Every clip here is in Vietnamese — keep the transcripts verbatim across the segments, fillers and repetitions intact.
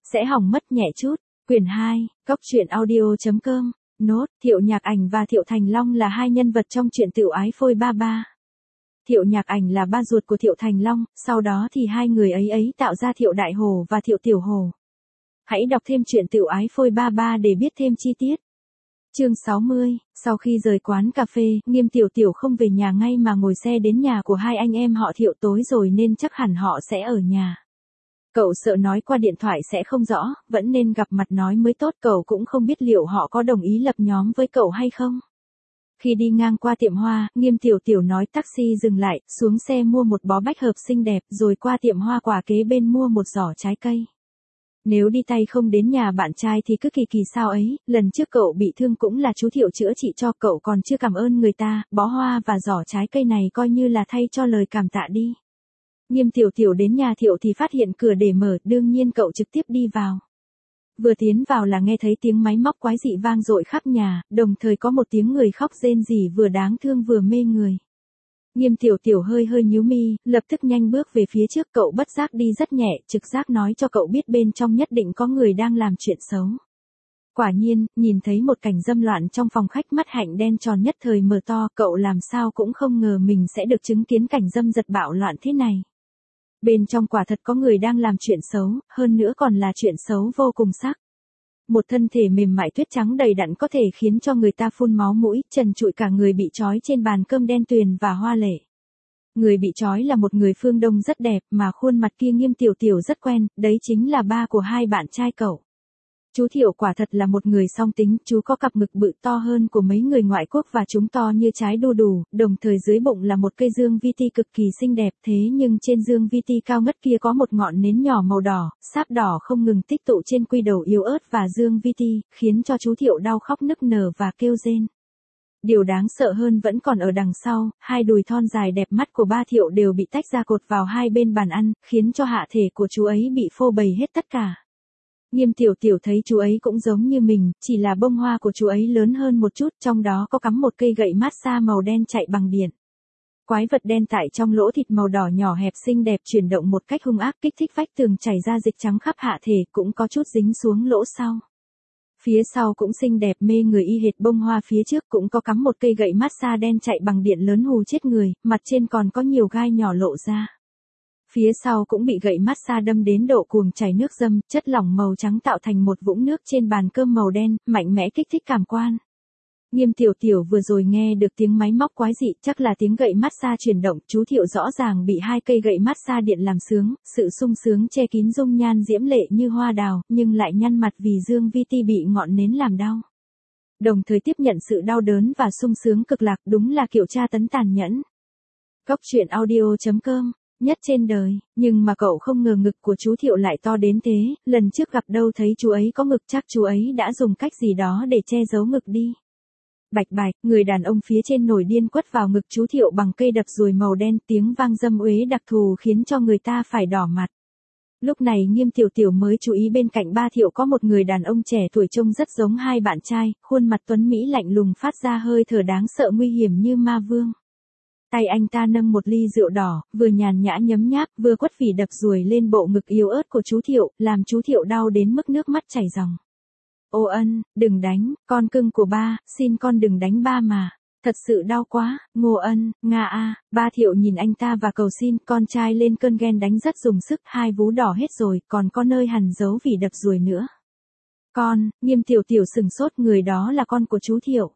sẽ hỏng mất nhẹ chút. Quyển hai, Cốc truyện audio chấm com. Nốt, Thiệu Nhạc Ảnh và Thiệu Thành Long là hai nhân vật trong truyện Tựu Ái Phôi ba ba. Thiệu Nhạc Ảnh là ba ruột của Thiệu Thành Long, sau đó thì hai người ấy ấy tạo ra Thiệu Đại Hồ và Thiệu Tiểu Hồ. Hãy đọc thêm truyện Tựu Ái Phôi ba ba để biết thêm chi tiết. Chương sáu mươi, sau khi rời quán cà phê, Nghiêm Tiểu Tiểu không về nhà ngay mà ngồi xe đến nhà của hai anh em họ Thiệu tối rồi nên chắc hẳn họ sẽ ở nhà. Cậu sợ nói qua điện thoại sẽ không rõ, vẫn nên gặp mặt nói mới tốt, cậu cũng không biết liệu họ có đồng ý lập nhóm với cậu hay không. Khi đi ngang qua tiệm hoa, Nghiêm Tiểu Tiểu nói taxi dừng lại, xuống xe mua một bó bách hợp xinh đẹp rồi qua tiệm hoa quả kế bên mua một giỏ trái cây. Nếu đi tay không đến nhà bạn trai thì cứ kỳ kỳ sao ấy, lần trước cậu bị thương cũng là chú Thiệu chữa trị cho cậu còn chưa cảm ơn người ta, bó hoa và giỏ trái cây này coi như là thay cho lời cảm tạ đi. Nghiêm Tiểu Tiểu đến nhà Thiệu thì phát hiện cửa để mở, đương nhiên cậu trực tiếp đi vào. Vừa tiến vào là nghe thấy tiếng máy móc quái dị vang dội khắp nhà, đồng thời có một tiếng người khóc rên rỉ vừa đáng thương vừa mê người. Nghiêm Tiểu Tiểu hơi hơi nhíu mi, lập tức nhanh bước về phía trước, cậu bất giác đi rất nhẹ, trực giác nói cho cậu biết bên trong nhất định có người đang làm chuyện xấu. Quả nhiên, nhìn thấy một cảnh dâm loạn trong phòng khách, mắt hạnh đen tròn nhất thời mở to, cậu làm sao cũng không ngờ mình sẽ được chứng kiến cảnh dâm dật bạo loạn thế này. Bên trong quả thật có người đang làm chuyện xấu, hơn nữa còn là chuyện xấu vô cùng sắc. Một thân thể mềm mại tuyết trắng đầy đặn có thể khiến cho người ta phun máu mũi, trần trụi cả người bị trói trên bàn cơm đen tuyền và hoa lệ. Người bị trói là một người phương Đông rất đẹp mà khuôn mặt kia Nghiêm Tiểu Tiểu rất quen, đấy chính là ba của hai bạn trai cậu. Chú Thiệu quả thật là một người song tính, chú có cặp ngực bự to hơn của mấy người ngoại quốc và chúng to như trái đu đủ, đồng thời dưới bụng là một cây dương vi ti cực kỳ xinh đẹp, thế nhưng trên dương vi ti cao ngất kia có một ngọn nến nhỏ màu đỏ, sáp đỏ không ngừng tích tụ trên quy đầu yếu ớt và dương vi ti, khiến cho chú Thiệu đau khóc nức nở và kêu rên. Điều đáng sợ hơn vẫn còn ở đằng sau, hai đùi thon dài đẹp mắt của ba Thiệu đều bị tách ra cột vào hai bên bàn ăn, khiến cho hạ thể của chú ấy bị phô bày hết tất cả. Nghiêm Tiểu Tiểu thấy chú ấy cũng giống như mình, chỉ là bông hoa của chú ấy lớn hơn một chút, trong đó có cắm một cây gậy massage màu đen chạy bằng điện. Quái vật đen tại trong lỗ thịt màu đỏ nhỏ hẹp xinh đẹp chuyển động một cách hung ác, kích thích vách tường chảy ra dịch trắng khắp hạ thể, cũng có chút dính xuống lỗ sau. Phía sau cũng xinh đẹp mê người y hệt bông hoa phía trước, cũng có cắm một cây gậy massage đen chạy bằng điện lớn hù chết người, mặt trên còn có nhiều gai nhỏ lộ ra. Phía sau cũng bị gậy massage đâm đến độ cuồng chảy nước dâm, chất lỏng màu trắng tạo thành một vũng nước trên bàn cơm màu đen, mạnh mẽ kích thích cảm quan. Nghiêm Tiểu Tiểu vừa rồi nghe được tiếng máy móc quái dị, chắc là tiếng gậy massage chuyển động, chú Thiệu rõ ràng bị hai cây gậy massage điện làm sướng, sự sung sướng che kín dung nhan diễm lệ như hoa đào, nhưng lại nhăn mặt vì dương vi ti bị ngọn nến làm đau. Đồng thời tiếp nhận sự đau đớn và sung sướng cực lạc, đúng là kiểu tra tấn tàn nhẫn. Cốc truyện audio chấm com. Nhất trên đời, nhưng mà cậu không ngờ ngực của chú Thiệu lại to đến thế, lần trước gặp đâu thấy chú ấy có ngực, chắc chú ấy đã dùng cách gì đó để che giấu ngực đi. Bạch bạch, người đàn ông phía trên nổi điên quất vào ngực chú Thiệu bằng cây đập ruồi màu đen, tiếng vang dâm uế đặc thù khiến cho người ta phải đỏ mặt. Lúc này Nghiêm Tiểu Tiểu mới chú ý bên cạnh ba Thiệu có một người đàn ông trẻ tuổi trông rất giống hai bạn trai, khuôn mặt tuấn mỹ lạnh lùng phát ra hơi thở đáng sợ nguy hiểm như ma vương. Tay anh ta nâng một ly rượu đỏ, vừa nhàn nhã nhấm nháp, vừa quất phỉ đập ruồi lên bộ ngực yếu ớt của chú Thiệu, làm chú Thiệu đau đến mức nước mắt chảy ròng. Ô ân, đừng đánh, con cưng của ba, xin con đừng đánh ba mà. Thật sự đau quá, Ngô Ân, Nga a. Ba Thiệu nhìn anh ta và cầu xin, con trai lên cơn ghen đánh rất dùng sức, hai vú đỏ hết rồi, còn có nơi hằn dấu vì đập ruồi nữa. Con, Nghiêm Tiểu Tiểu sừng sốt, người đó là con của chú Thiệu.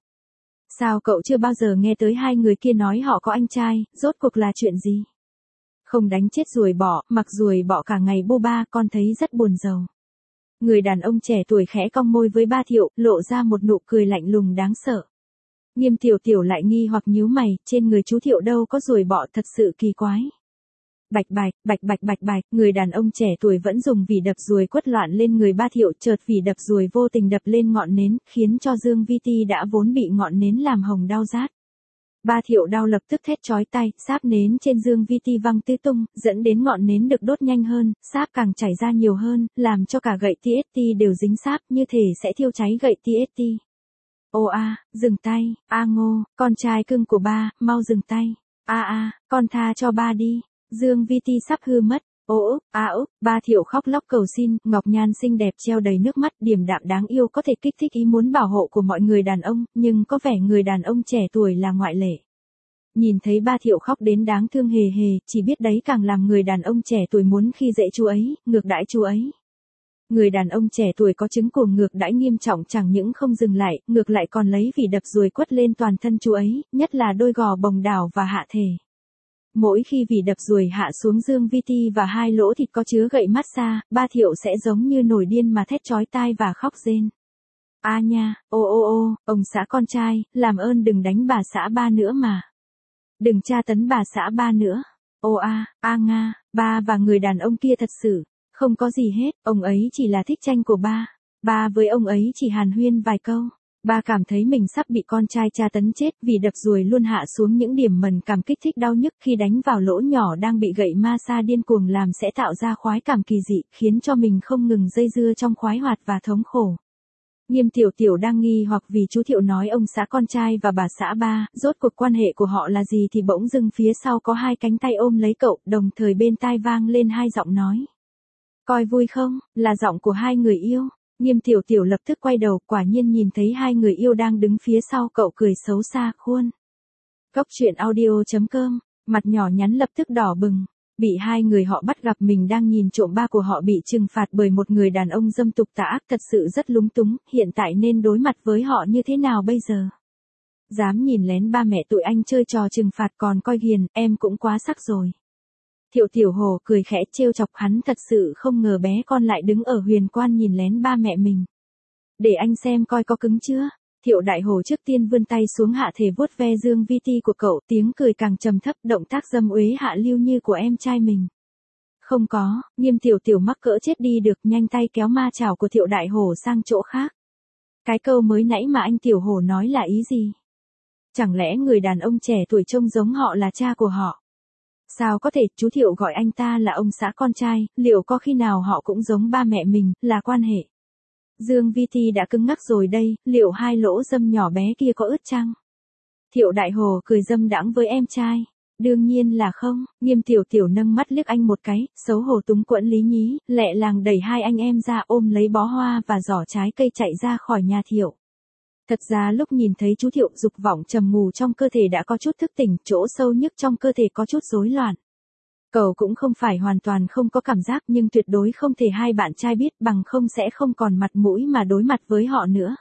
Sao cậu chưa bao giờ nghe tới hai người kia nói họ có anh trai, rốt cuộc là chuyện gì? Không đánh chết ruồi bọ, mặc ruồi bọ cả ngày bu ba, con thấy rất buồn rầu. Người đàn ông trẻ tuổi khẽ cong môi với ba Thiệu, lộ ra một nụ cười lạnh lùng đáng sợ. Nghiêm Tiểu Tiểu lại nghi hoặc nhíu mày, trên người chú Thiệu đâu có ruồi bọ, thật sự kỳ quái. Bạch bạch, bạch bạch bạch bạch, người đàn ông trẻ tuổi vẫn dùng vỉ đập ruồi quất loạn lên người ba Thiệu, chợt vỉ đập ruồi vô tình đập lên ngọn nến, khiến cho dương vi ti đã vốn bị ngọn nến làm hồng đau rát. Ba Thiệu đau lập tức thét chói tai, sáp nến trên dương vi ti văng tứ tung, dẫn đến ngọn nến được đốt nhanh hơn, sáp càng chảy ra nhiều hơn, làm cho cả gậy tê ét tê đều dính sáp, như thể sẽ thiêu cháy gậy tê ét tê. Ô a, dừng tay, a Ngô, con trai cưng của ba, mau dừng tay. A a, con tha cho ba đi. Dương vi ti sắp hư mất. Ô ức, a ức, ba Thiệu khóc lóc cầu xin, ngọc nhan xinh đẹp treo đầy nước mắt, điềm đạm đáng yêu có thể kích thích ý muốn bảo hộ của mọi người đàn ông, nhưng có vẻ người đàn ông trẻ tuổi là ngoại lệ. Nhìn thấy ba Thiệu khóc đến đáng thương hề hề, chỉ biết đấy càng làm người đàn ông trẻ tuổi muốn khi dễ chú ấy, ngược đãi chú ấy. Người đàn ông trẻ tuổi có chứng cuồng ngược đãi nghiêm trọng chẳng những không dừng lại, ngược lại còn lấy vỉ đập ruồi quất lên toàn thân chú ấy, nhất là đôi gò bồng đảo và hạ thể. Mỗi khi vỉ đập ruồi hạ xuống dương vi ti và hai lỗ thịt có chứa gậy massage, ba Thiệu sẽ giống như nổi điên mà thét chói tai và khóc rên. A nha, ô ô ô, ông xã con trai, làm ơn đừng đánh bà xã ba nữa mà. Đừng tra tấn bà xã ba nữa. Ô a, a nga, ba và người đàn ông kia thật sự không có gì hết, ông ấy chỉ là thích tranh của ba. Ba với ông ấy chỉ hàn huyên vài câu. Ba cảm thấy mình sắp bị con trai tra tấn chết vì đập ruồi luôn hạ xuống những điểm mẩn cảm kích thích đau nhức khi đánh vào lỗ nhỏ đang bị gậy ma sa điên cuồng làm sẽ tạo ra khoái cảm kỳ dị, khiến cho mình không ngừng dây dưa trong khoái hoạt và thống khổ. Nghiêm Tiểu Tiểu đang nghi hoặc vì chú Thiệu nói ông xã con trai và bà xã ba, rốt cuộc quan hệ của họ là gì thì bỗng dưng phía sau có hai cánh tay ôm lấy cậu, đồng thời bên tai vang lên hai giọng nói. Coi vui không, là giọng của hai người yêu. Nghiêm Tiểu Tiểu lập tức quay đầu, quả nhiên nhìn thấy hai người yêu đang đứng phía sau cậu cười xấu xa khuôn. Góc truyện audio chấm com, mặt nhỏ nhắn lập tức đỏ bừng. Bị hai người họ bắt gặp mình đang nhìn trộm ba của họ bị trừng phạt bởi một người đàn ông dâm tục tà ác thật sự rất lúng túng, hiện tại nên đối mặt với họ như thế nào bây giờ? Dám nhìn lén ba mẹ tụi anh chơi trò trừng phạt còn coi ghiền, em cũng quá sắc rồi. Thiệu Tiểu Hồ cười khẽ trêu chọc hắn thật sự không ngờ bé con lại đứng ở huyền quan nhìn lén ba mẹ mình. Để anh xem coi có cứng chưa. Thiệu Đại Hồ trước tiên vươn tay xuống hạ thể vuốt ve dương vi ti của cậu, tiếng cười càng trầm thấp, động tác dâm uế hạ lưu như của em trai mình. Không có, Nghiêm Tiểu Tiểu mắc cỡ chết đi được, nhanh tay kéo ma chảo của Thiệu Đại Hồ sang chỗ khác. Cái câu mới nãy mà anh Tiểu Hồ nói là ý gì? Chẳng lẽ người đàn ông trẻ tuổi trông giống họ là cha của họ? Sao có thể, chú Thiệu gọi anh ta là ông xã con trai, liệu có khi nào họ cũng giống ba mẹ mình, là quan hệ? Dương vi ti đã cứng ngắc rồi đây, liệu hai lỗ dâm nhỏ bé kia có ướt chăng? Thiệu Đại Hồ cười dâm đãng với em trai. Đương nhiên là không, Nghiêm Tiểu Tiểu nâng mắt liếc anh một cái, xấu hổ túng quẫn lý nhí, lẹ làng đẩy hai anh em ra ôm lấy bó hoa và giỏ trái cây chạy ra khỏi nhà Thiệu. Thật ra lúc nhìn thấy chú Thiệu dục vọng trầm ngù trong cơ thể đã có chút thức tỉnh, chỗ sâu nhất trong cơ thể có chút rối loạn. Cậu cũng không phải hoàn toàn không có cảm giác nhưng tuyệt đối không thể hai bạn trai biết bằng không sẽ không còn mặt mũi mà đối mặt với họ nữa.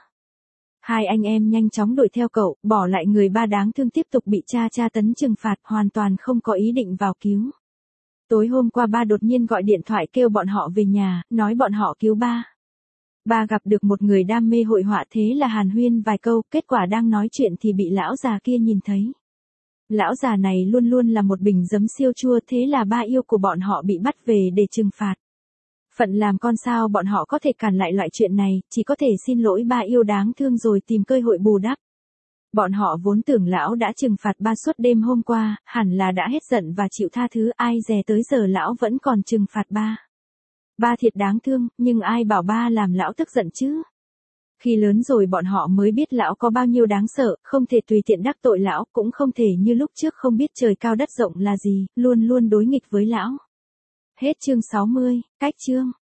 Hai anh em nhanh chóng đuổi theo cậu, bỏ lại người ba đáng thương tiếp tục bị cha tra tấn trừng phạt hoàn toàn không có ý định vào cứu. Tối hôm qua ba đột nhiên gọi điện thoại kêu bọn họ về nhà, nói bọn họ cứu ba. Ba gặp được một người đam mê hội họa thế là hàn huyên vài câu, kết quả đang nói chuyện thì bị lão già kia nhìn thấy. Lão già này luôn luôn là một bình giấm siêu chua thế là ba yêu của bọn họ bị bắt về để trừng phạt. Phận làm con sao bọn họ có thể cản lại loại chuyện này, chỉ có thể xin lỗi ba yêu đáng thương rồi tìm cơ hội bù đắp. Bọn họ vốn tưởng lão đã trừng phạt ba suốt đêm hôm qua, hẳn là đã hết giận và chịu tha thứ, ai dè tới giờ lão vẫn còn trừng phạt ba. Ba thiệt đáng thương, nhưng ai bảo ba làm lão tức giận chứ? Khi lớn rồi bọn họ mới biết lão có bao nhiêu đáng sợ, không thể tùy tiện đắc tội lão, cũng không thể như lúc trước không biết trời cao đất rộng là gì, luôn luôn đối nghịch với lão. Hết chương sáu mươi, cách chương.